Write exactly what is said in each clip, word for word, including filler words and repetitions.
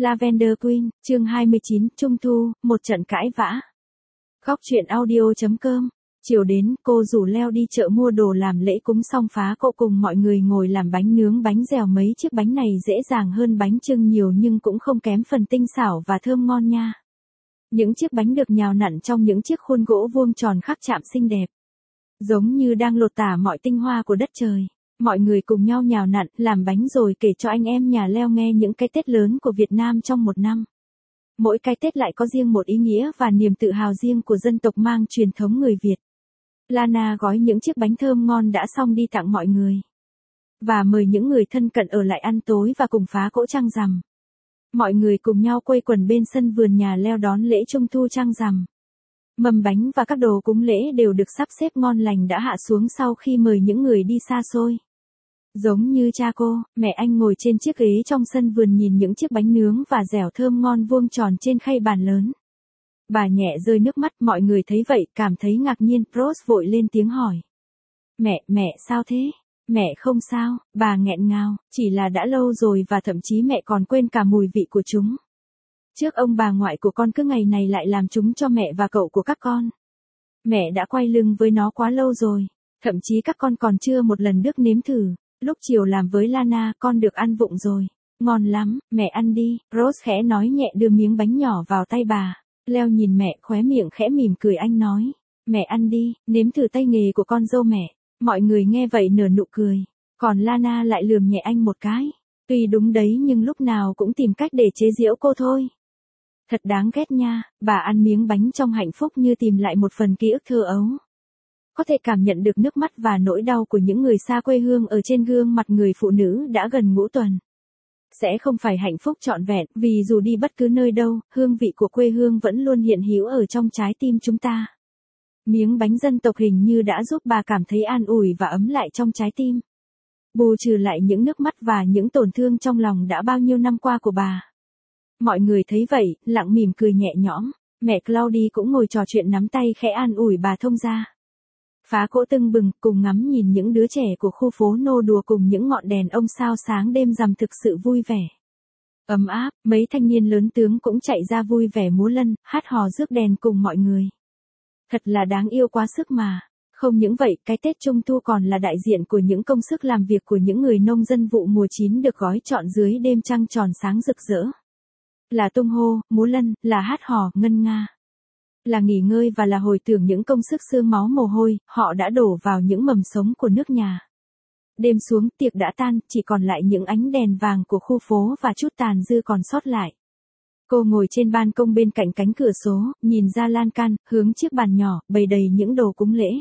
Lavender Queen, chương hai mươi chín, Trung thu, một trận cãi vã. Góc truyện audio chấm com. Chiều đến, cô rủ Leo đi chợ mua đồ làm lễ cúng xong phá cỗ cùng mọi người ngồi làm bánh nướng bánh dẻo. Mấy chiếc bánh này dễ dàng hơn bánh chưng nhiều nhưng cũng không kém phần tinh xảo và thơm ngon nha. Những chiếc bánh được nhào nặn trong những chiếc khuôn gỗ vuông tròn khắc chạm xinh đẹp. Giống như đang lột tả mọi tinh hoa của đất trời. Mọi người cùng nhau nhào nặn, làm bánh rồi kể cho anh em nhà Leo nghe những cái Tết lớn của Việt Nam trong một năm. Mỗi cái Tết lại có riêng một ý nghĩa và niềm tự hào riêng của dân tộc mang truyền thống người Việt. Lana gói những chiếc bánh thơm ngon đã xong đi tặng mọi người. Và mời những người thân cận ở lại ăn tối và cùng phá cỗ trăng rằm. Mọi người cùng nhau quây quần bên sân vườn nhà Leo đón lễ Trung thu trăng rằm. Mâm bánh và các đồ cúng lễ đều được sắp xếp ngon lành đã hạ xuống sau khi mời những người đi xa xôi. Giống như cha cô, mẹ anh ngồi trên chiếc ghế trong sân vườn nhìn những chiếc bánh nướng và dẻo thơm ngon vuông tròn trên khay bàn lớn. Bà nhẹ rơi nước mắt, mọi người thấy vậy cảm thấy ngạc nhiên. Rose vội lên tiếng hỏi. Mẹ, mẹ sao thế? Mẹ không sao, bà nghẹn ngào, chỉ là đã lâu rồi và thậm chí mẹ còn quên cả mùi vị của chúng. Trước ông bà ngoại của con cứ ngày này lại làm chúng cho mẹ và cậu của các con. Mẹ đã quay lưng với nó quá lâu rồi, thậm chí các con còn chưa một lần được nếm thử. Lúc chiều làm với Lana, con được ăn vụng rồi. Ngon lắm, mẹ ăn đi. Rose khẽ nói nhẹ đưa miếng bánh nhỏ vào tay bà. Leo nhìn mẹ, khóe miệng khẽ mỉm cười. Anh nói, mẹ ăn đi, nếm thử tay nghề của con dâu mẹ. Mọi người nghe vậy nở nụ cười. Còn Lana lại lườm nhẹ anh một cái. Tuy đúng đấy nhưng lúc nào cũng tìm cách để chế giễu cô thôi. Thật đáng ghét nha. Bà ăn miếng bánh trong hạnh phúc như tìm lại một phần ký ức thơ ấu. Có thể cảm nhận được nước mắt và nỗi đau của những người xa quê hương ở trên gương mặt người phụ nữ đã gần ngũ tuần. Sẽ không phải hạnh phúc trọn vẹn, vì dù đi bất cứ nơi đâu, hương vị của quê hương vẫn luôn hiện hữu ở trong trái tim chúng ta. Miếng bánh dân tộc hình như đã giúp bà cảm thấy an ủi và ấm lại trong trái tim. Bù trừ lại những nước mắt và những tổn thương trong lòng đã bao nhiêu năm qua của bà. Mọi người thấy vậy, lặng mỉm cười nhẹ nhõm. Mẹ Claudie cũng ngồi trò chuyện nắm tay khẽ an ủi bà thông gia. Phá cỗ tưng bừng, cùng ngắm nhìn những đứa trẻ của khu phố nô đùa cùng những ngọn đèn ông sao sáng đêm rằm thực sự vui vẻ. Ấm áp, mấy thanh niên lớn tướng cũng chạy ra vui vẻ múa lân, hát hò rước đèn cùng mọi người. Thật là đáng yêu quá sức mà. Không những vậy, cái Tết Trung thu còn là đại diện của những công sức làm việc của những người nông dân vụ mùa chín được gói trọn dưới đêm trăng tròn sáng rực rỡ. Là tung hô, múa lân, là hát hò, ngân nga. Là nghỉ ngơi và là hồi tưởng những công sức xương máu mồ hôi, họ đã đổ vào những mầm sống của nước nhà. Đêm xuống, tiệc đã tan, chỉ còn lại những ánh đèn vàng của khu phố và chút tàn dư còn sót lại. Cô ngồi trên ban công bên cạnh cánh cửa sổ, nhìn ra lan can, hướng chiếc bàn nhỏ, bày đầy những đồ cúng lễ.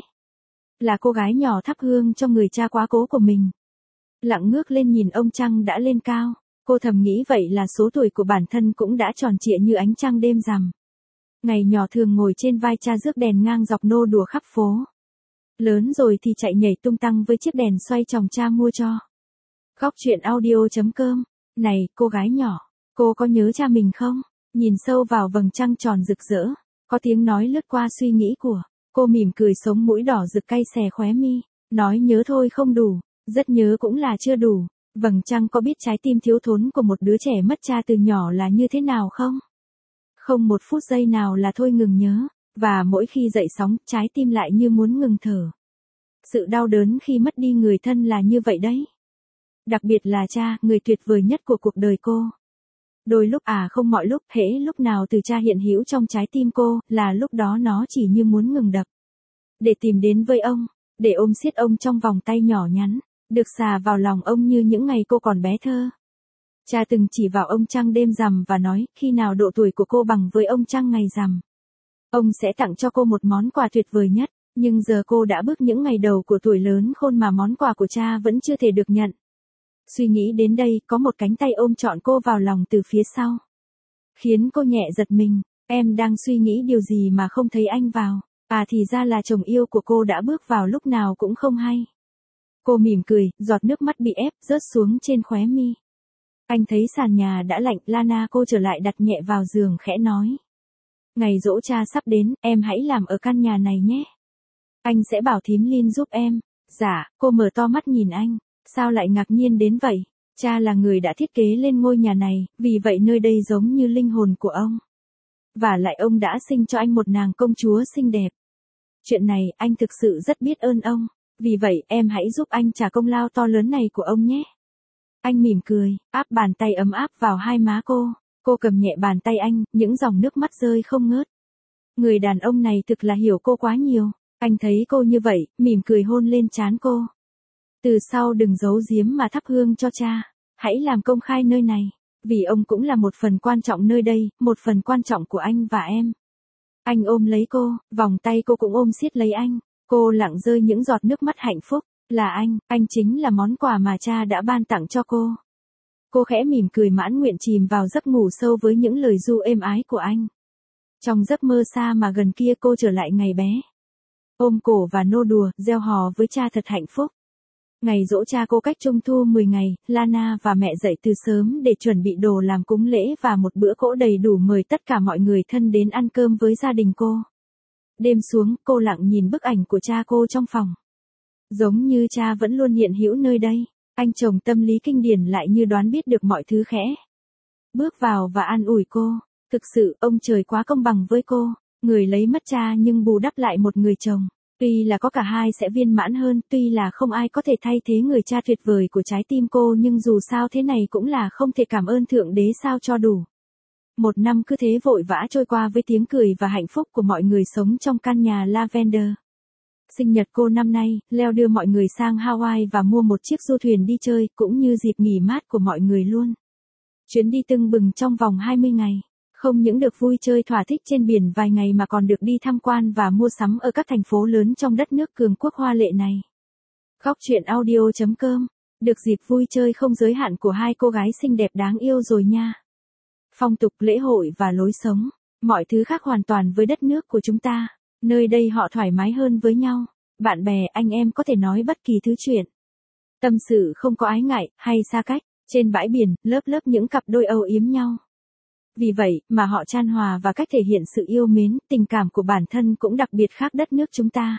Là cô gái nhỏ thắp hương cho người cha quá cố của mình. Lặng ngước lên nhìn ông trăng đã lên cao, cô thầm nghĩ vậy là số tuổi của bản thân cũng đã tròn trịa như ánh trăng đêm rằm. Ngày nhỏ thường ngồi trên vai cha rước đèn ngang dọc nô đùa khắp phố. Lớn rồi thì chạy nhảy tung tăng với chiếc đèn xoay tròng cha mua cho. Góc truyện audio chấm com. Này, cô gái nhỏ, cô có nhớ cha mình không? Nhìn sâu vào vầng trăng tròn rực rỡ, có tiếng nói lướt qua suy nghĩ của cô. Mỉm cười, sống mũi đỏ rực cay xè khóe mi. Nói nhớ thôi không đủ, rất nhớ cũng là chưa đủ. Vầng trăng có biết trái tim thiếu thốn của một đứa trẻ mất cha từ nhỏ là như thế nào không? Không một phút giây nào là thôi ngừng nhớ, và mỗi khi dậy sóng, trái tim lại như muốn ngừng thở. Sự đau đớn khi mất đi người thân là như vậy đấy. Đặc biệt là cha, người tuyệt vời nhất của cuộc đời cô. Đôi lúc à không mọi lúc, hễ lúc nào từ cha hiện hữu trong trái tim cô, là lúc đó nó chỉ như muốn ngừng đập. Để tìm đến với ông, để ôm siết ông trong vòng tay nhỏ nhắn, được xà vào lòng ông như những ngày cô còn bé thơ. Cha từng chỉ vào ông trăng đêm rằm và nói, khi nào độ tuổi của cô bằng với ông trăng ngày rằm, ông sẽ tặng cho cô một món quà tuyệt vời nhất. Nhưng giờ cô đã bước những ngày đầu của tuổi lớn khôn mà món quà của cha vẫn chưa thể được nhận. Suy nghĩ đến đây, có một cánh tay ôm trọn cô vào lòng từ phía sau, khiến cô nhẹ giật mình. Em đang suy nghĩ điều gì mà không thấy anh vào? À thì ra là chồng yêu của cô đã bước vào lúc nào cũng không hay. Cô mỉm cười, giọt nước mắt bị ép rớt xuống trên khóe mi. Anh thấy sàn nhà đã lạnh. Lana cô trở lại đặt nhẹ vào giường khẽ nói. Ngày giỗ cha sắp đến, em hãy làm ở căn nhà này nhé. Anh sẽ bảo thím Lin giúp em. Dạ, cô mở to mắt nhìn anh. Sao lại ngạc nhiên đến vậy? Cha là người đã thiết kế lên ngôi nhà này, vì vậy nơi đây giống như linh hồn của ông. Và lại ông đã sinh cho anh một nàng công chúa xinh đẹp. Chuyện này, anh thực sự rất biết ơn ông. Vì vậy, em hãy giúp anh trả công lao to lớn này của ông nhé. Anh mỉm cười, áp bàn tay ấm áp vào hai má cô. Cô cầm nhẹ bàn tay anh, những dòng nước mắt rơi không ngớt. Người đàn ông này thực là hiểu cô quá nhiều. Anh thấy cô như vậy, mỉm cười hôn lên trán cô. Từ sau đừng giấu giếm mà thắp hương cho cha. Hãy làm công khai nơi này. Vì ông cũng là một phần quan trọng nơi đây, một phần quan trọng của anh và em. Anh ôm lấy cô, vòng tay cô cũng ôm siết lấy anh. Cô lặng rơi những giọt nước mắt hạnh phúc. Là anh, anh chính là món quà mà cha đã ban tặng cho cô. Cô khẽ mỉm cười mãn nguyện chìm vào giấc ngủ sâu với những lời ru êm ái của anh. Trong giấc mơ xa mà gần kia cô trở lại ngày bé. Ôm cổ và nô đùa, reo hò với cha thật hạnh phúc. Ngày giỗ cha cô cách trung thu mười ngày, Lana và mẹ dậy từ sớm để chuẩn bị đồ làm cúng lễ và một bữa cỗ đầy đủ mời tất cả mọi người thân đến ăn cơm với gia đình cô. Đêm xuống, cô lặng nhìn bức ảnh của cha cô trong phòng. Giống như cha vẫn luôn hiện hữu nơi đây, anh chồng tâm lý kinh điển lại như đoán biết được mọi thứ khẽ. Bước vào và an ủi cô, thực sự ông trời quá công bằng với cô, người lấy mất cha nhưng bù đắp lại một người chồng. Tuy là có cả hai sẽ viên mãn hơn, tuy là không ai có thể thay thế người cha tuyệt vời của trái tim cô nhưng dù sao thế này cũng là không thể cảm ơn Thượng Đế sao cho đủ. Một năm cứ thế vội vã trôi qua với tiếng cười và hạnh phúc của mọi người sống trong căn nhà Lavender. Sinh nhật cô năm nay, Leo đưa mọi người sang Hawaii và mua một chiếc du thuyền đi chơi, cũng như dịp nghỉ mát của mọi người luôn. Chuyến đi tưng bừng trong vòng hai mươi ngày. Không những được vui chơi thỏa thích trên biển vài ngày mà còn được đi tham quan và mua sắm ở các thành phố lớn trong đất nước cường quốc hoa lệ này. Góc truyện audio chấm com. Được dịp vui chơi không giới hạn của hai cô gái xinh đẹp đáng yêu rồi nha. Phong tục, lễ hội và lối sống. Mọi thứ khác hoàn toàn với đất nước của chúng ta. Nơi đây họ thoải mái hơn với nhau. Bạn bè, anh em có thể nói bất kỳ thứ chuyện. Tâm sự không có ái ngại, hay xa cách. Trên bãi biển, lớp lớp những cặp đôi âu yếm nhau. Vì vậy, mà họ chan hòa và cách thể hiện sự yêu mến, tình cảm của bản thân cũng đặc biệt khác đất nước chúng ta.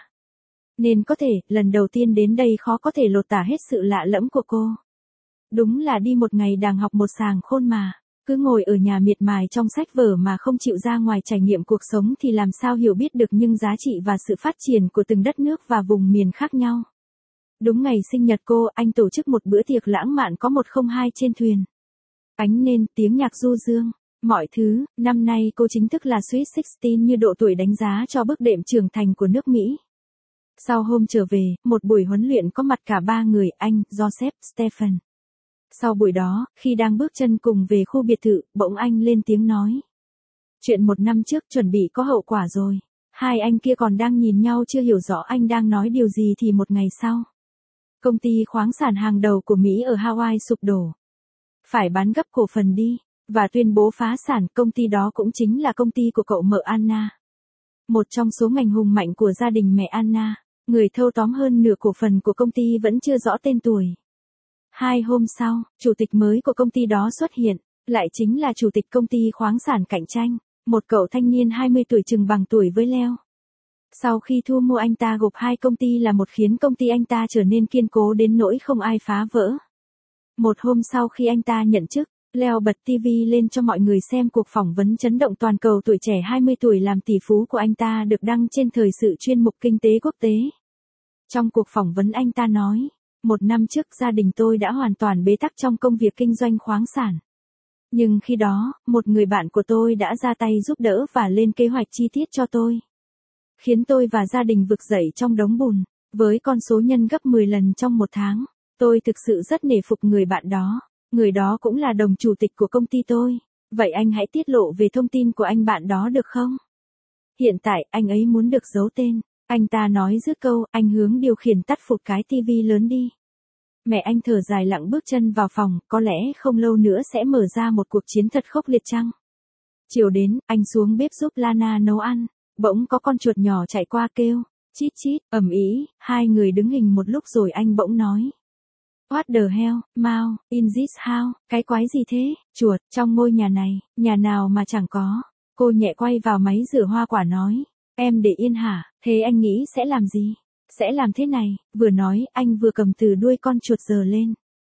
Nên có thể, lần đầu tiên đến đây khó có thể lột tả hết sự lạ lẫm của cô. Đúng là đi một ngày đàng học một sàng khôn mà. Cứ ngồi ở nhà miệt mài trong sách vở mà không chịu ra ngoài trải nghiệm cuộc sống thì làm sao hiểu biết được những giá trị và sự phát triển của từng đất nước và vùng miền khác nhau. Đúng ngày sinh nhật cô, anh tổ chức một bữa tiệc lãng mạn có một không hai trên thuyền. Ánh nến, tiếng nhạc du dương. Mọi thứ, năm nay cô chính thức là Sweet mười sáu như độ tuổi đánh giá cho bước đệm trưởng thành của nước Mỹ. Sau hôm trở về, một buổi huấn luyện có mặt cả ba người, anh, Joseph, Stephen. Sau buổi đó, khi đang bước chân cùng về khu biệt thự, bỗng anh lên tiếng nói. Chuyện một năm trước chuẩn bị có hậu quả rồi. Hai anh kia còn đang nhìn nhau chưa hiểu rõ anh đang nói điều gì thì một ngày sau. Công ty khoáng sản hàng đầu của Mỹ ở Hawaii sụp đổ. Phải bán gấp cổ phần đi. Và tuyên bố phá sản, công ty đó cũng chính là công ty của cậu mợ Anna. Một trong số ngành hùng mạnh của gia đình mẹ Anna, người thâu tóm hơn nửa cổ phần của công ty vẫn chưa rõ tên tuổi. Hai hôm sau, chủ tịch mới của công ty đó xuất hiện, lại chính là chủ tịch công ty khoáng sản cạnh tranh, một cậu thanh niên hai mươi tuổi chừng bằng tuổi với Leo. Sau khi thu mua anh ta gộp hai công ty là một khiến công ty anh ta trở nên kiên cố đến nỗi không ai phá vỡ. Một hôm sau khi anh ta nhận chức, Leo bật ti vi lên cho mọi người xem cuộc phỏng vấn chấn động toàn cầu tuổi trẻ hai mươi tuổi làm tỷ phú của anh ta được đăng trên thời sự chuyên mục Kinh tế Quốc tế. Trong cuộc phỏng vấn anh ta nói, một năm trước gia đình tôi đã hoàn toàn bế tắc trong công việc kinh doanh khoáng sản. Nhưng khi đó, một người bạn của tôi đã ra tay giúp đỡ và lên kế hoạch chi tiết cho tôi. Khiến tôi và gia đình vực dậy trong đống bùn, với con số nhân gấp mười lần trong một tháng. Tôi thực sự rất nể phục người bạn đó. Người đó cũng là đồng chủ tịch của công ty tôi. Vậy anh hãy tiết lộ về thông tin của anh bạn đó được không? Hiện tại, anh ấy muốn được giấu tên. Anh ta nói dứt câu, anh hướng điều khiển tắt phụt cái tivi lớn đi. Mẹ anh thở dài lặng bước chân vào phòng, có lẽ không lâu nữa sẽ mở ra một cuộc chiến thật khốc liệt chăng? Chiều đến, anh xuống bếp giúp Lana nấu ăn. Bỗng có con chuột nhỏ chạy qua kêu, chít chít, ầm ĩ, hai người đứng hình một lúc rồi anh bỗng nói. What the hell, Mao, in this house, cái quái gì thế, chuột, trong ngôi nhà này, nhà nào mà chẳng có. Cô nhẹ quay vào máy rửa hoa quả nói, em để yên hả, thế anh nghĩ sẽ làm gì? Sẽ làm thế này, vừa nói, anh vừa cầm từ đuôi con chuột giơ lên.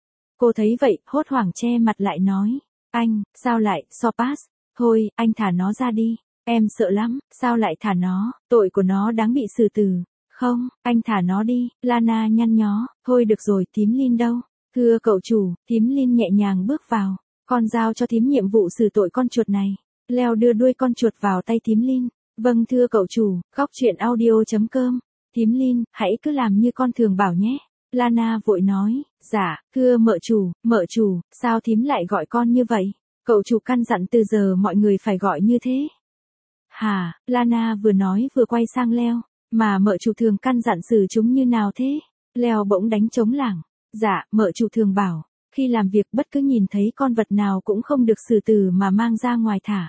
Cô thấy vậy, hốt hoảng che mặt lại nói. Anh, sao lại, Sopas? Thôi, anh thả nó ra đi. Em sợ lắm, sao lại thả nó, tội của nó đáng bị xử tử. Không, anh thả nó đi, Lana nhăn nhó. Thôi được rồi, thím Lin đâu? Thưa cậu chủ, thím Lin nhẹ nhàng bước vào. Con giao cho thím nhiệm vụ xử tội con chuột này. Leo đưa đuôi con chuột vào tay thím Lin. Vâng thưa cậu chủ, góc truyện audio chấm com. Thím Lin, hãy cứ làm như con thường bảo nhé. Lana vội nói, dạ, thưa mợ chủ, mợ chủ, sao thím lại gọi con như vậy? Cậu chủ căn dặn từ giờ mọi người phải gọi như thế. Hả, Lana vừa nói vừa quay sang Leo, mà mợ chủ thường căn dặn xử chúng như nào thế? Leo bỗng đánh trống lảng, dạ, mợ chủ thường bảo, khi làm việc bất cứ nhìn thấy con vật nào cũng không được xử tử mà mang ra ngoài thả.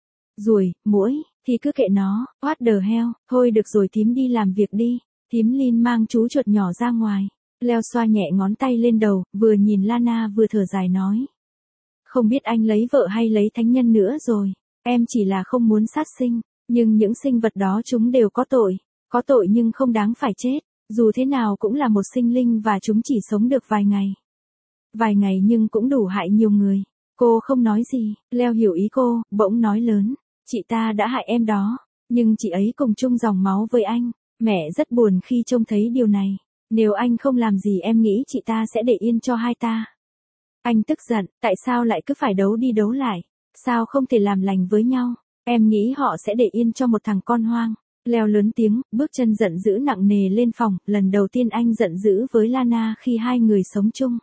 Ruồi, muỗi, thì cứ kệ nó, what the hell, thôi được rồi thím đi làm việc đi. Thím Lin mang chú chuột nhỏ ra ngoài. Leo xoa nhẹ ngón tay lên đầu, vừa nhìn Lana vừa thở dài nói. Không biết anh lấy vợ hay lấy thánh nhân nữa rồi. Em chỉ là không muốn sát sinh, nhưng những sinh vật đó chúng đều có tội. Có tội nhưng không đáng phải chết. Dù thế nào cũng là một sinh linh và chúng chỉ sống được vài ngày. Vài ngày nhưng cũng đủ hại nhiều người. Cô không nói gì, Leo hiểu ý cô, bỗng nói lớn. Chị ta đã hại em đó, nhưng chị ấy cùng chung dòng máu với anh. Mẹ rất buồn khi trông thấy điều này. Nếu anh không làm gì em nghĩ chị ta sẽ để yên cho hai ta. Anh tức giận, tại sao lại cứ phải đấu đi đấu lại? Sao không thể làm lành với nhau? Em nghĩ họ sẽ để yên cho một thằng con hoang. Leo lớn tiếng, bước chân giận dữ nặng nề lên phòng. Lần đầu tiên anh giận dữ với Lana khi hai người sống chung.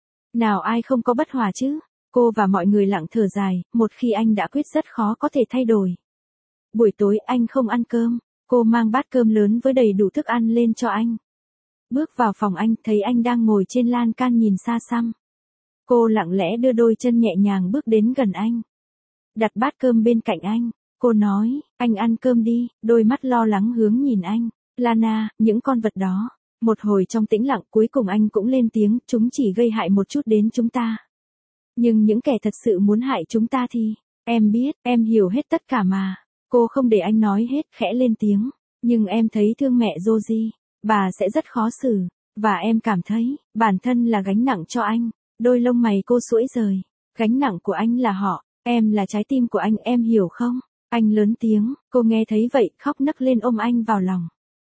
Nào ai không có bất hòa chứ? Cô và mọi người lặng thở dài, một khi anh đã quyết rất khó có thể thay đổi. Buổi tối anh không ăn cơm. Cô mang bát cơm lớn với đầy đủ thức ăn lên cho anh. Bước vào phòng anh, thấy anh đang ngồi trên lan can nhìn xa xăm. Cô lặng lẽ đưa đôi chân nhẹ nhàng bước đến gần anh. Đặt bát cơm bên cạnh anh. Cô nói, anh ăn cơm đi, đôi mắt lo lắng hướng nhìn anh. Lana, những con vật đó. Một hồi trong tĩnh lặng cuối cùng anh cũng lên tiếng, chúng chỉ gây hại một chút đến chúng ta. Nhưng những kẻ thật sự muốn hại chúng ta thì, em biết, em hiểu hết tất cả mà. Cô không để anh nói hết, khẽ lên tiếng. Nhưng em thấy thương mẹ Rosie, bà sẽ rất khó xử. Và em cảm thấy, bản thân là gánh nặng cho anh. Đôi lông mày cô duỗi rời. Gánh nặng của anh là họ, em là trái tim của anh, em hiểu không? Anh lớn tiếng, cô nghe thấy vậy, khóc nấc lên ôm anh vào lòng.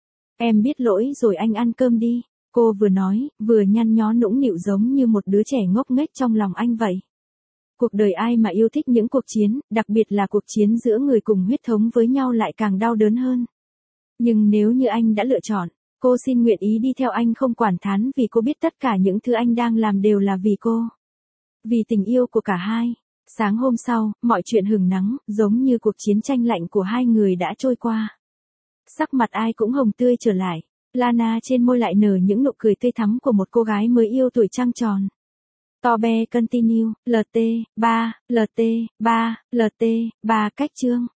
Em biết lỗi rồi anh ăn cơm đi. Cô vừa nói, vừa nhăn nhó nũng nịu giống như một đứa trẻ ngốc nghếch trong lòng anh vậy. Cuộc đời ai mà yêu thích những cuộc chiến, đặc biệt là cuộc chiến giữa người cùng huyết thống với nhau lại càng đau đớn hơn. Nhưng nếu như anh đã lựa chọn, cô xin nguyện ý đi theo anh không quản thán vì cô biết tất cả những thứ anh đang làm đều là vì cô. Vì tình yêu của cả hai. Sáng hôm sau, mọi chuyện hừng nắng, giống như cuộc chiến tranh lạnh của hai người đã trôi qua. Sắc mặt ai cũng hồng tươi trở lại. Lana trên môi lại nở những nụ cười tươi thắm của một cô gái mới yêu tuổi trăng tròn. Tobe continue, lt, ba, lt, ba, lt, ba cách chương.